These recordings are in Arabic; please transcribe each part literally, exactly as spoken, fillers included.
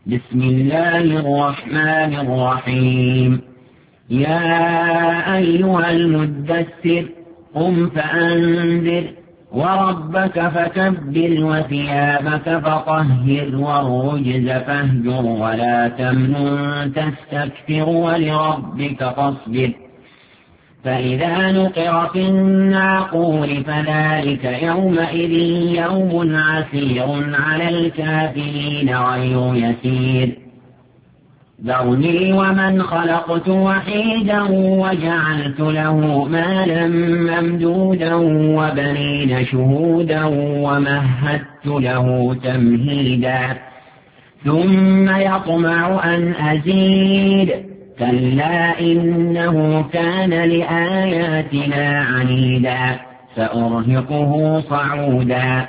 بسم الله الرحمن الرحيم. يا أيها المدثر قم فأنذر وربك فكبر وثيابك فطهر والرجز فاهجر ولا تمنن تستكثر ولربك فاصبر. فإذا نقر في الناقور فذلك يومئذ يوم عسير على الكافرين غير يسير. ذرني ومن خلقت وحيدا وجعلت له مالا ممدودا وبنين شهودا ومهدت له تمهيدا ثم يطمع أن أزيد كلا إنه كان لآياتنا عنيدا سأرهقه صعودا.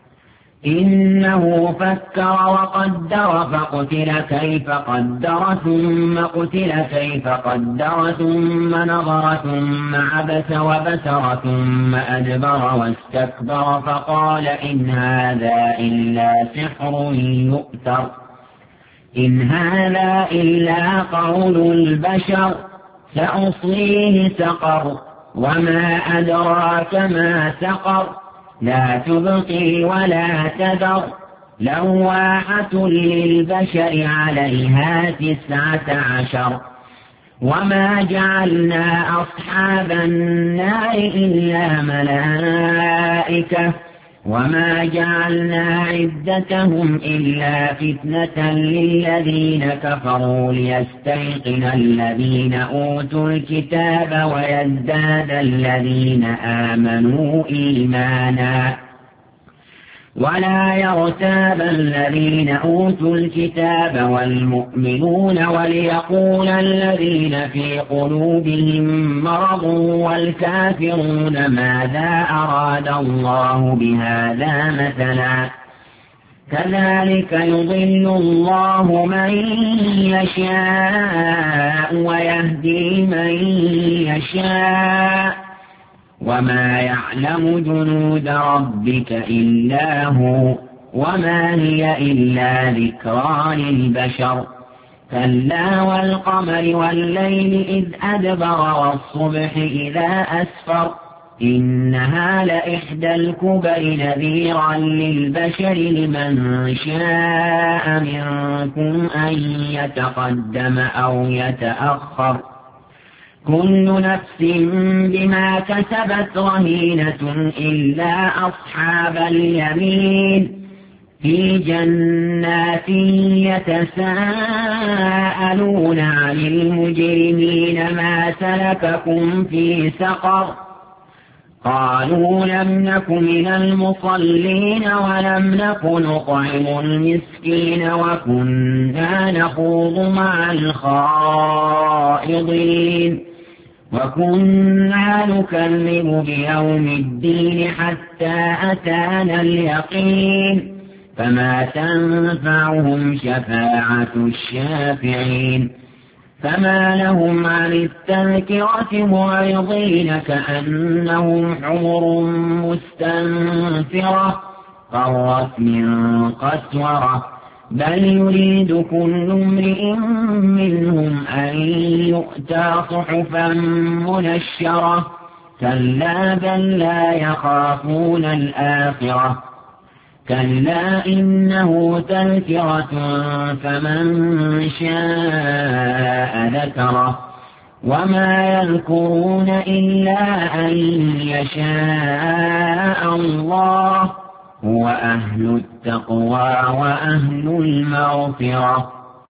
إنه فكر وقدر فقتل كيف قدر ثم قتل كيف قدر ثم نظر ثم عبس وبسر ثم أدبر واستكبر فقال إن هذا إلا سحر يؤثر إن هذا إلا قول البشر سأصليه سقر وما أدراك ما سقر لا تبقي ولا تذر لواحة للبشر عليها تسعة عشر. وما جعلنا أصحاب النار إلا ملائكة وما جعلنا عدتهم إلا فتنة للذين كفروا ليستيقن الذين أوتوا الكتاب ويزداد الذين آمنوا إيمانا ولا يرتاب الذين أوتوا الكتاب والمؤمنون وليقول الذين في قلوبهم مرض والكافرون ماذا أراد الله بهذا مثلا كذلك يضل الله من يشاء ويهدي من يشاء وما يعلم جنود ربك إلا هو وما هي إلا ذكرى للبشر. كلا والقمر والليل إذ أدبر والصبح إذا أسفر إنها لإحدى الكبر نذيرا للبشر لمن شاء منكم أن يتقدم أو يتأخر كل نفس بما كسبت رهينة إلا أصحاب اليمين في جنات يتساءلون عن المجرمين ما سلككم في سقر قالوا لم نك من المصلين ولم نك نطعم المسكين وكنا نخوض مع الخائضين وكنا نكذب بيوم الدين حتى أتانا اليقين فما تنفعهم شفاعة الشافعين. فما لهم عن التذكرة معرضين كأنهم حمر مستنفرة فرت من قسورة بل يريد كل امرئ منهم أن يؤتى صحفا منشرة كلا بل لا يخافون الآخرة كلا إنه تذكرة فمن شاء ذكره وما يذكرون إلا أن يشاء الله هو أهل التقوى وأهل المغفرة.